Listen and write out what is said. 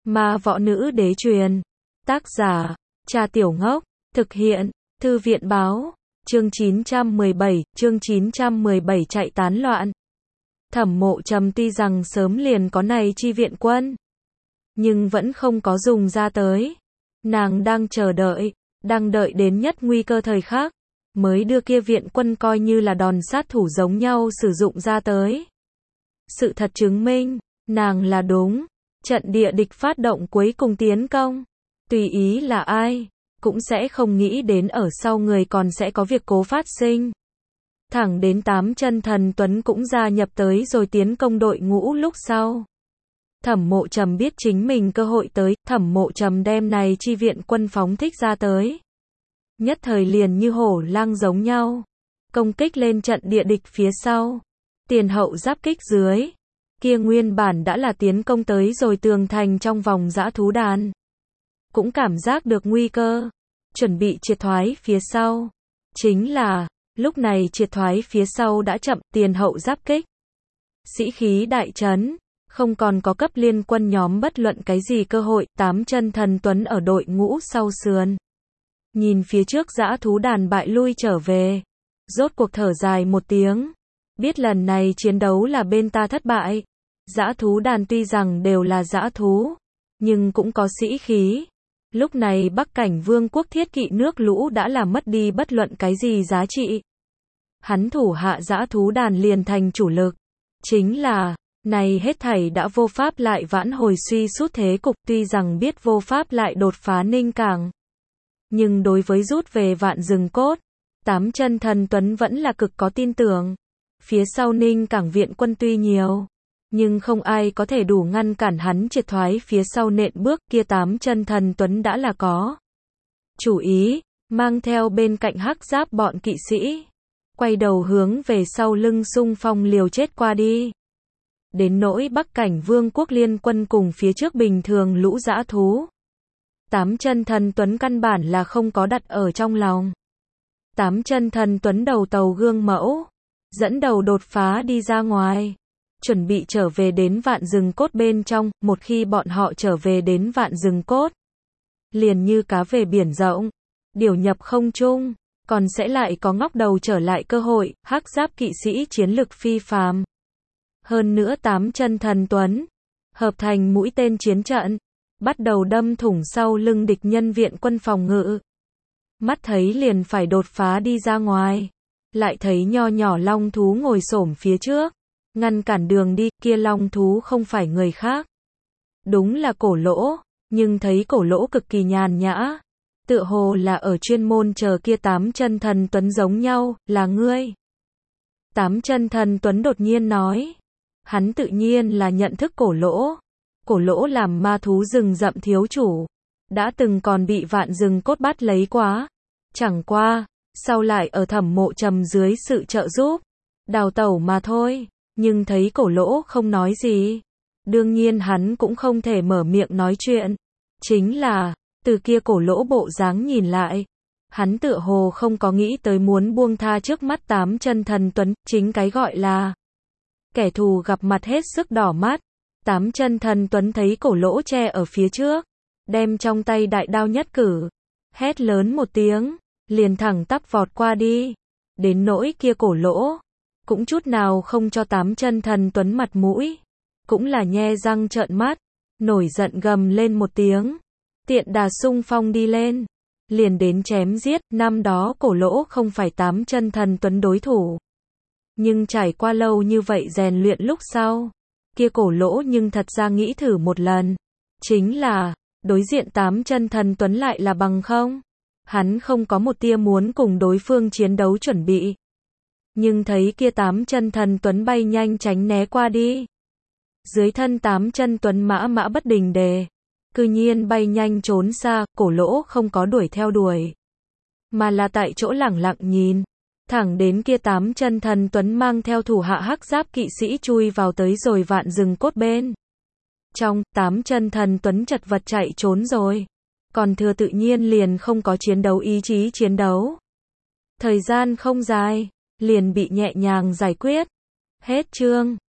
Ma võ nữ đế truyền. Tác giả, Trà Tiểu Ngốc. Thực hiện, Thư viện báo. Chương 917 chạy tán loạn. Thẩm Mộ Trầm tuy rằng sớm liền có này chi viện quân, nhưng vẫn không có dùng ra tới. Nàng đang chờ đợi, đang đợi đến nhất nguy cơ thời khắc, mới đưa kia viện quân coi như là đòn sát thủ giống nhau sử dụng ra tới. Sự thật chứng minh, nàng là đúng. Trận địa địch phát động cuối cùng tiến công, tùy ý là ai, cũng sẽ không nghĩ đến ở sau người còn sẽ có việc cố phát sinh. Thẳng đến Tám Chân Thần Tuấn cũng gia nhập tới rồi tiến công đội ngũ lúc sau. Thẩm Mộ Trầm biết chính mình cơ hội tới, Thẩm Mộ Trầm đem này chi viện quân phóng thích ra tới. Nhất thời liền như hổ lang giống nhau, công kích lên trận địa địch phía sau, tiền hậu giáp kích dưới. Kia nguyên bản đã là tiến công tới rồi tường thành trong vòng dã thú đàn, cũng cảm giác được nguy cơ, chuẩn bị triệt thoái phía sau. Chính là, lúc này triệt thoái phía sau đã chậm, tiền hậu giáp kích. Sĩ khí đại trấn, không còn có cấp liên quân nhóm bất luận cái gì cơ hội. Tám Chân Thần Tuấn ở đội ngũ sau sườn, nhìn phía trước dã thú đàn bại lui trở về, rốt cuộc thở dài một tiếng, biết lần này chiến đấu là bên ta thất bại. Dã thú đàn tuy rằng đều là dã thú, nhưng cũng có sĩ khí. Lúc này Bắc Cảnh Vương quốc thiết kỵ nước lũ đã là mất đi bất luận cái gì giá trị. Hắn thủ hạ dã thú đàn liền thành chủ lực. Chính là, này hết thảy đã vô pháp lại vãn hồi suy sút thế cục, tuy rằng biết vô pháp lại đột phá Ninh Cảng. Nhưng đối với rút về Vạn Rừng Cốt, Tám Chân Thần Tuấn vẫn là cực có tin tưởng. Phía sau Ninh Cảng viện quân tuy nhiều, nhưng không ai có thể đủ ngăn cản hắn triệt thoái phía sau nện bước. Kia Tám Chân Thần Tuấn đã là có chủ ý, mang theo bên cạnh hắc giáp bọn kỵ sĩ, quay đầu hướng về sau lưng xung phong liều chết qua đi. Đến nỗi Bắc Cảnh Vương quốc liên quân cùng phía trước bình thường lũ dã thú, Tám Chân Thần Tuấn căn bản là không có đặt ở trong lòng. Tám Chân Thần Tuấn đầu tàu gương mẫu, dẫn đầu đột phá đi ra ngoài, chuẩn bị trở về đến Vạn Rừng Cốt bên trong. Một khi bọn họ trở về đến Vạn Rừng Cốt, liền như cá về biển rộng, điều nhập không trung, còn sẽ lại có ngóc đầu trở lại cơ hội. Hắc giáp kỵ sĩ chiến lực phi phàm, hơn nữa Tám Chân Thần Tuấn hợp thành mũi tên chiến trận, bắt đầu đâm thủng sau lưng địch nhân viện quân phòng ngự. Mắt thấy liền phải đột phá đi ra ngoài, lại thấy nho nhỏ long thú ngồi xổm phía trước, ngăn cản đường đi. Kia long thú không phải người khác, đúng là Cổ Lỗ, nhưng thấy Cổ Lỗ cực kỳ nhàn nhã, tựa hồ là ở chuyên môn chờ kia Tám Chân Thần Tuấn giống nhau. Là ngươi? Tám Chân Thần Tuấn đột nhiên nói. Hắn tự nhiên là nhận thức Cổ Lỗ. Cổ Lỗ làm ma thú rừng rậm thiếu chủ, đã từng còn bị Vạn Rừng Cốt bắt lấy quá. Chẳng qua, sau lại ở Thẩm Mộ Trầm dưới sự trợ giúp, đào tẩu mà thôi. Nhưng thấy Cổ Lỗ không nói gì, đương nhiên hắn cũng không thể mở miệng nói chuyện. Chính là, từ kia Cổ Lỗ bộ dáng nhìn lại, hắn tựa hồ không có nghĩ tới muốn buông tha trước mắt Tám Chân Thần Tuấn. Chính cái gọi là kẻ thù gặp mặt hết sức đỏ mắt. Tám Chân Thần Tuấn thấy Cổ Lỗ che ở phía trước, đem trong tay đại đao nhất cử, hét lớn một tiếng, liền thẳng tắp vọt qua đi. Đến nỗi kia Cổ Lỗ, cũng chút nào không cho Tám Chân Thần Tuấn mặt mũi, cũng là nhe răng trợn mắt, nổi giận gầm lên một tiếng, tiện đà xung phong đi lên, liền đến chém giết. Năm đó Cổ Lỗ không phải Tám Chân Thần Tuấn đối thủ, nhưng trải qua lâu như vậy rèn luyện lúc sau, kia Cổ Lỗ nhưng thật ra nghĩ thử một lần. Chính là, đối diện Tám Chân Thần Tuấn lại là bằng không. Hắn không có một tia muốn cùng đối phương chiến đấu chuẩn bị. Nhưng thấy kia Tám Chân Thần Tuấn bay nhanh tránh né qua đi. Dưới thân Tám Chân Tuấn mã bất đình đề, cư nhiên bay nhanh trốn xa. Cổ Lỗ không có đuổi theo đuổi, mà là tại chỗ lẳng lặng nhìn, thẳng đến kia Tám Chân Thần Tuấn mang theo thủ hạ hắc giáp kỵ sĩ chui vào tới rồi Vạn Rừng Cốt bên trong. Tám Chân Thần Tuấn chật vật chạy trốn rồi, còn thừa tự nhiên liền không có chiến đấu ý chí chiến đấu. Thời gian không dài, liền bị nhẹ nhàng giải quyết. Hết chương.